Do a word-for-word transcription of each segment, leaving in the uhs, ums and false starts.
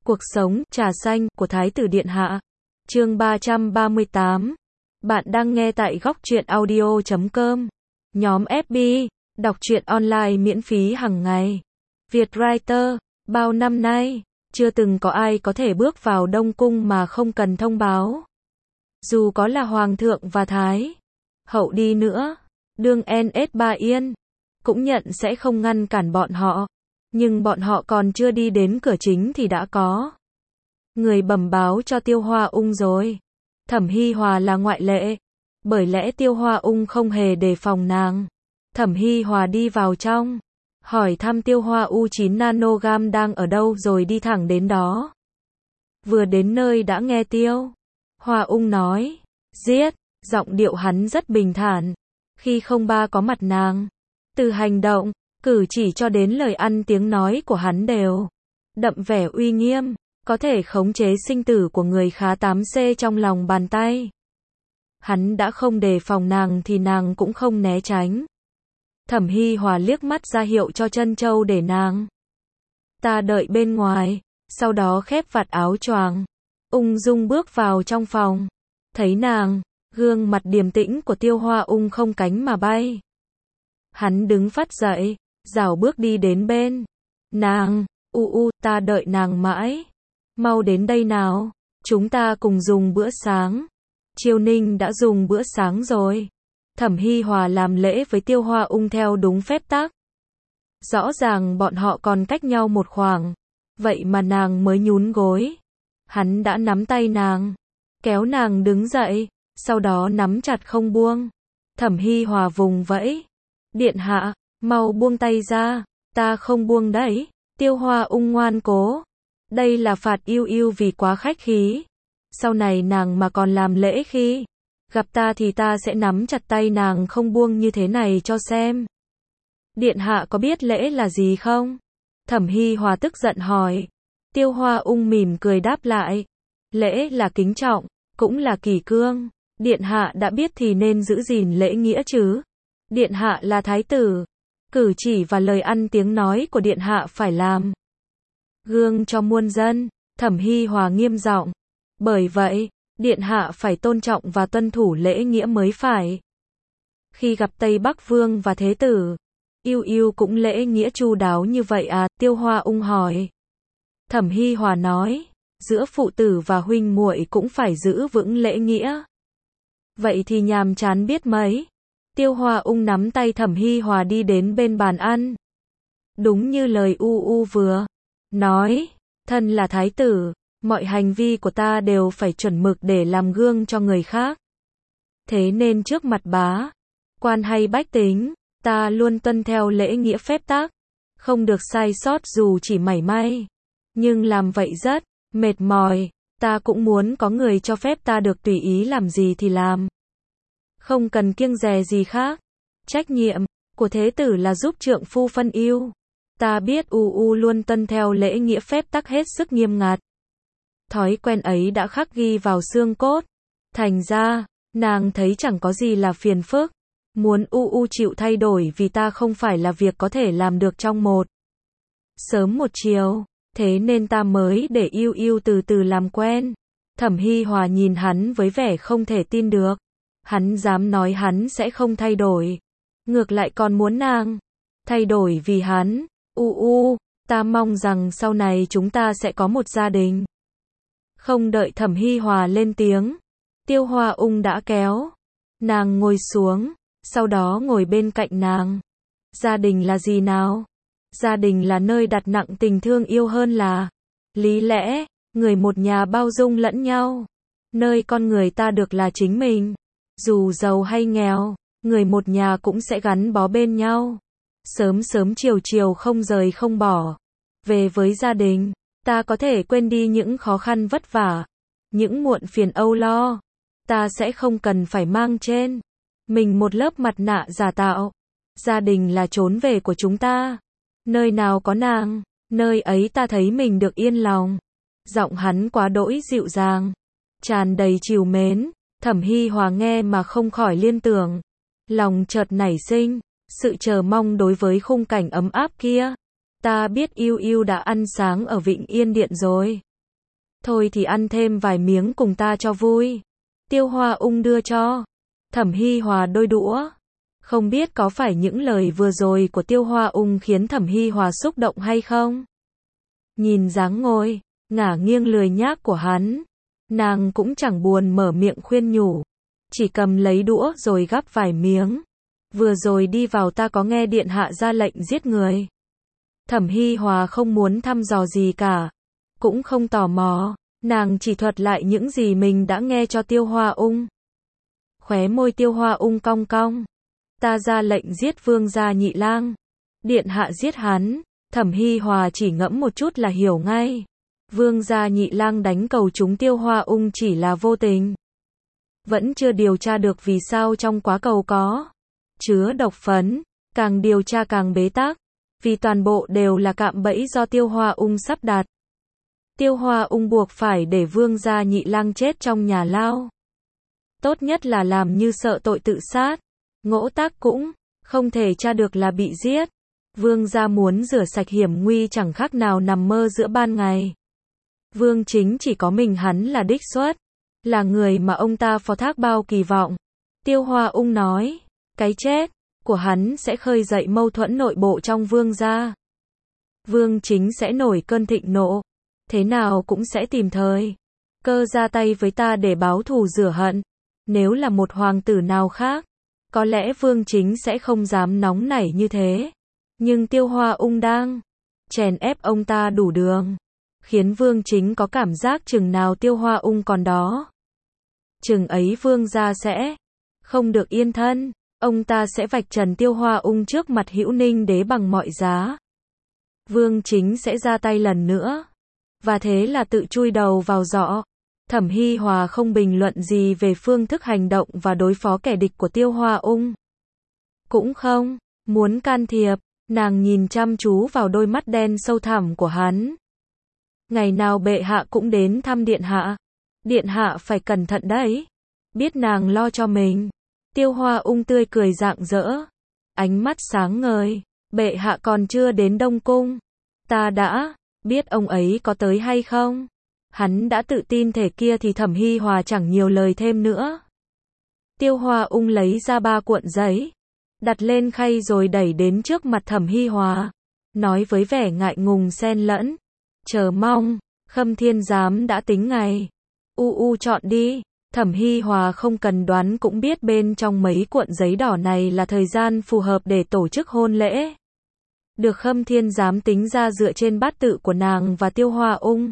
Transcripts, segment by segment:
Cuộc sống, trà xanh, của Thái tử Điện Hạ. Chương ba trăm ba mươi tám. Bạn đang nghe tại góc truyện audio chấm com. Nhóm ép bê, đọc truyện online miễn phí hàng ngày. Vietwriter, bao năm nay, chưa từng có ai có thể bước vào Đông Cung mà không cần thông báo. Dù có là Hoàng thượng và Thái hậu đi nữa, đương en ét ba Yên, cũng nhận sẽ không ngăn cản bọn họ. Nhưng bọn họ còn chưa đi đến cửa chính thì đã có người bẩm báo cho Tiêu Hoa Ung rồi. Thẩm Hi Hòa là ngoại lệ, bởi lẽ Tiêu Hoa Ung không hề đề phòng nàng. Thẩm Hi Hòa đi vào trong, hỏi thăm Tiêu Hoa U chín nanogam đang ở đâu rồi đi thẳng đến đó. Vừa đến nơi đã nghe Tiêu Hoa Ung nói, giết, giọng điệu hắn rất bình thản, khi không ba có mặt nàng. Từ hành động, cử chỉ cho đến lời ăn tiếng nói của hắn đều đậm vẻ uy nghiêm, có thể khống chế sinh tử của người khá tám C trong lòng bàn tay. Hắn đã không đề phòng nàng thì nàng cũng không né tránh. Thẩm Hi Hòa liếc mắt ra hiệu cho Trân Châu để nàng ta đợi bên ngoài, sau đó khép vạt áo choàng, ung dung bước vào trong phòng. Thấy nàng, gương mặt điềm tĩnh của Tiêu Hoa Ung không cánh mà bay. Hắn đứng phắt dậy, rảo bước đi đến bên nàng. U u, ta đợi nàng mãi, mau đến đây nào, chúng ta cùng dùng bữa sáng. Triều Ninh đã dùng bữa sáng rồi. Thẩm Hi Hòa làm lễ với Tiêu Hoa Ung theo đúng phép tắc. Rõ ràng bọn họ còn cách nhau một khoảng, vậy mà nàng mới nhún gối. Hắn đã nắm tay nàng, kéo nàng đứng dậy, sau đó nắm chặt không buông. Thẩm Hi Hòa vùng vẫy, điện hạ, mau buông tay ra, ta không buông đấy. Tiêu Hoa Ung ngoan cố, đây là phạt yêu yêu vì quá khách khí. Sau này nàng mà còn làm lễ khi gặp ta thì ta sẽ nắm chặt tay nàng không buông như thế này cho xem. Điện hạ có biết lễ là gì không? Thẩm Hi Hòa tức giận hỏi. Tiêu Hoa Ung mỉm cười đáp lại, lễ là kính trọng, cũng là kỷ cương. Điện hạ đã biết thì nên giữ gìn lễ nghĩa chứ. Điện hạ là thái tử, cử chỉ và lời ăn tiếng nói của điện hạ phải làm gương cho muôn dân. Thẩm Hi Hòa nghiêm giọng, bởi vậy, điện hạ phải tôn trọng và tuân thủ lễ nghĩa mới phải. Khi gặp Tây Bắc Vương và Thế tử, yêu yêu cũng lễ nghĩa chu đáo như vậy à? Tiêu Hoa Ung hỏi. Thẩm Hi Hòa nói, giữa phụ tử và huynh muội cũng phải giữ vững lễ nghĩa. Vậy thì nhàm chán biết mấy. Tiêu Hoa Ung nắm tay Thẩm Hi Hòa đi đến bên bàn ăn. Đúng như lời U U vừa nói, thân là thái tử, mọi hành vi của ta đều phải chuẩn mực để làm gương cho người khác. Thế nên trước mặt bá quan hay bách tính, ta luôn tuân theo lễ nghĩa phép tắc, không được sai sót dù chỉ mảy may. Nhưng làm vậy rất mệt mỏi, ta cũng muốn có người cho phép ta được tùy ý làm gì thì làm, không cần kiêng dè gì khác. Trách nhiệm của thế tử là giúp trượng phu phân ưu. Ta biết U U luôn tuân theo lễ nghĩa phép tắc hết sức nghiêm ngặt. Thói quen ấy đã khắc ghi vào xương cốt. Thành ra, nàng thấy chẳng có gì là phiền phức. Muốn U U chịu thay đổi vì ta không phải là việc có thể làm được trong một sớm một chiều. Thế nên ta mới để yêu yêu từ từ làm quen. Thẩm Hi Hòa nhìn hắn với vẻ không thể tin được. Hắn dám nói hắn sẽ không thay đổi, ngược lại còn muốn nàng thay đổi vì hắn. U u, ta mong rằng sau này chúng ta sẽ có một gia đình. Không đợi Thẩm Hi Hòa lên tiếng, Tiêu Hoa Ung đã kéo nàng ngồi xuống, sau đó ngồi bên cạnh nàng. Gia đình là gì nào? Gia đình là nơi đặt nặng tình thương yêu hơn là lý lẽ, người một nhà bao dung lẫn nhau, nơi con người ta được là chính mình. Dù giàu hay nghèo, người một nhà cũng sẽ gắn bó bên nhau. Sớm sớm chiều chiều không rời không bỏ. Về với gia đình, ta có thể quên đi những khó khăn vất vả, những muộn phiền âu lo. Ta sẽ không cần phải mang trên mình một lớp mặt nạ giả tạo. Gia đình là chốn về của chúng ta. Nơi nào có nàng, nơi ấy ta thấy mình được yên lòng. Giọng hắn quá đỗi dịu dàng, tràn đầy trìu mến. Thẩm Hi Hòa nghe mà không khỏi liên tưởng. Lòng chợt nảy sinh sự chờ mong đối với khung cảnh ấm áp kia. Ta biết yêu yêu đã ăn sáng ở Vịnh Yên Điện rồi. Thôi thì ăn thêm vài miếng cùng ta cho vui. Tiêu Hoa Ung đưa cho Thẩm Hi Hòa đôi đũa. Không biết có phải những lời vừa rồi của Tiêu Hoa Ung khiến Thẩm Hi Hòa xúc động hay không? Nhìn dáng ngồi, ngả nghiêng lười nhác của hắn, nàng cũng chẳng buồn mở miệng khuyên nhủ. Chỉ cầm lấy đũa rồi gắp vài miếng. Vừa rồi đi vào ta có nghe điện hạ ra lệnh giết người. Thẩm Hi Hòa không muốn thăm dò gì cả, cũng không tò mò, nàng chỉ thuật lại những gì mình đã nghe cho Tiêu Hoa Ung. Khóe môi Tiêu Hoa Ung cong cong. Ta ra lệnh giết vương gia Nhị Lang. Điện hạ giết hắn. Thẩm Hi Hòa chỉ ngẫm một chút là hiểu ngay. Vương gia Nhị Lang đánh cầu chúng Tiêu Hoa Ung chỉ là vô tình. Vẫn chưa điều tra được vì sao trong quá cầu có chứa độc phấn, càng điều tra càng bế tắc, vì toàn bộ đều là cạm bẫy do Tiêu Hoa Ung sắp đặt. Tiêu Hoa Ung buộc phải để vương gia Nhị Lang chết trong nhà lao. Tốt nhất là làm như sợ tội tự sát. Ngỗ Tác cũng không thể tra được là bị giết. Vương gia muốn rửa sạch hiểm nguy chẳng khác nào nằm mơ giữa ban ngày. Vương chính chỉ có mình hắn là đích xuất, là người mà ông ta phó thác bao kỳ vọng. Tiêu Hoa Ung nói, cái chết của hắn sẽ khơi dậy mâu thuẫn nội bộ trong vương gia. Vương chính sẽ nổi cơn thịnh nộ, thế nào cũng sẽ tìm thời cơ ra tay với ta để báo thù rửa hận. Nếu là một hoàng tử nào khác, có lẽ vương chính sẽ không dám nóng nảy như thế. Nhưng Tiêu Hoa Ung đang chèn ép ông ta đủ đường, khiến vương chính có cảm giác chừng nào Tiêu Hoa Ung còn đó, chừng ấy vương gia sẽ không được yên thân. Ông ta sẽ vạch trần Tiêu Hoa Ung trước mặt Hữu Ninh Đế bằng mọi giá. Vương chính sẽ ra tay lần nữa, và thế là tự chui đầu vào giỏ. Thẩm Hi Hòa không bình luận gì về phương thức hành động và đối phó kẻ địch của Tiêu Hoa Ung. Cũng không muốn can thiệp, nàng nhìn chăm chú vào đôi mắt đen sâu thẳm của hắn. Ngày nào bệ hạ cũng đến thăm điện hạ. Điện hạ phải cẩn thận đấy. Biết nàng lo cho mình. Tiêu Hoa Ung tươi cười rạng rỡ, ánh mắt sáng ngời. Bệ hạ còn chưa đến Đông Cung. Ta đã biết ông ấy có tới hay không. Hắn đã tự tin thể kia thì Thẩm Hi Hòa chẳng nhiều lời thêm nữa. Tiêu Hoa Ung lấy ra ba cuộn giấy, đặt lên khay rồi đẩy đến trước mặt Thẩm Hi Hòa, nói với vẻ ngại ngùng xen lẫn chờ mong, Khâm Thiên Giám đã tính ngày. U u chọn đi. Thẩm Hi Hòa không cần đoán cũng biết bên trong mấy cuộn giấy đỏ này là thời gian phù hợp để tổ chức hôn lễ. Được Khâm Thiên Giám tính ra dựa trên bát tự của nàng và Tiêu Hoa Ung.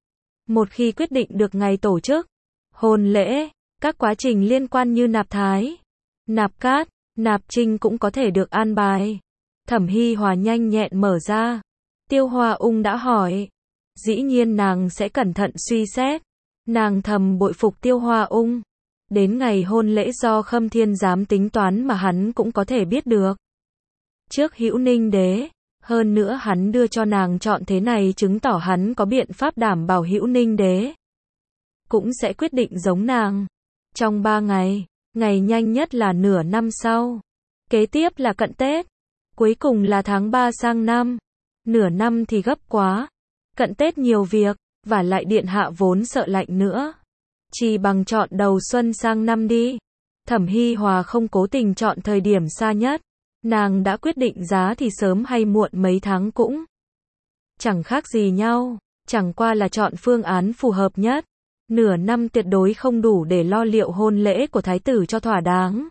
Một khi quyết định được ngày tổ chức hôn lễ, các quá trình liên quan như nạp thái, nạp cát, nạp trinh cũng có thể được an bài. Thẩm Hi Hòa nhanh nhẹn mở ra. Tiêu Hoa Ung đã hỏi. Dĩ nhiên nàng sẽ cẩn thận suy xét. Nàng thầm bội phục Tiêu Hoa Ung. Đến ngày hôn lễ do Khâm Thiên Giám tính toán mà hắn cũng có thể biết được. Trước Hữu Ninh Đế, hơn nữa hắn đưa cho nàng chọn thế này chứng tỏ hắn có biện pháp đảm bảo Hữu Ninh Đế cũng sẽ quyết định giống nàng. Trong ba ngày, ngày nhanh nhất là nửa năm sau. Kế tiếp là cận Tết. Cuối cùng là tháng ba sang năm. Nửa năm thì gấp quá. Cận Tết nhiều việc, và lại điện hạ vốn sợ lạnh nữa. Chỉ bằng chọn đầu xuân sang năm đi. Thẩm Hi Hòa không cố tình chọn thời điểm xa nhất. Nàng đã quyết định giá thì sớm hay muộn mấy tháng cũng chẳng khác gì nhau. Chẳng qua là chọn phương án phù hợp nhất. Nửa năm tuyệt đối không đủ để lo liệu hôn lễ của thái tử cho thỏa đáng.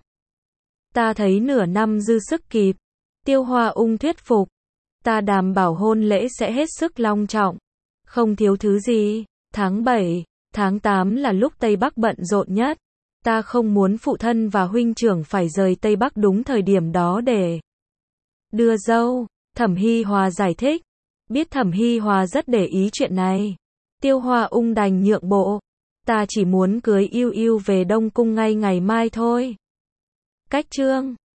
Ta thấy nửa năm dư sức kịp. Tiêu Hoa Ung thuyết phục. Ta đảm bảo hôn lễ sẽ hết sức long trọng. Không thiếu thứ gì. Tháng bảy, tháng tám là lúc Tây Bắc bận rộn nhất. Ta không muốn phụ thân và huynh trưởng phải rời Tây Bắc đúng thời điểm đó để đưa dâu. Thẩm Hi Hòa giải thích. Biết Thẩm Hi Hòa rất để ý chuyện này. Tiêu Hoa Ung đành nhượng bộ. Ta chỉ muốn cưới Yêu Yêu về Đông Cung ngay ngày mai thôi. Cách chương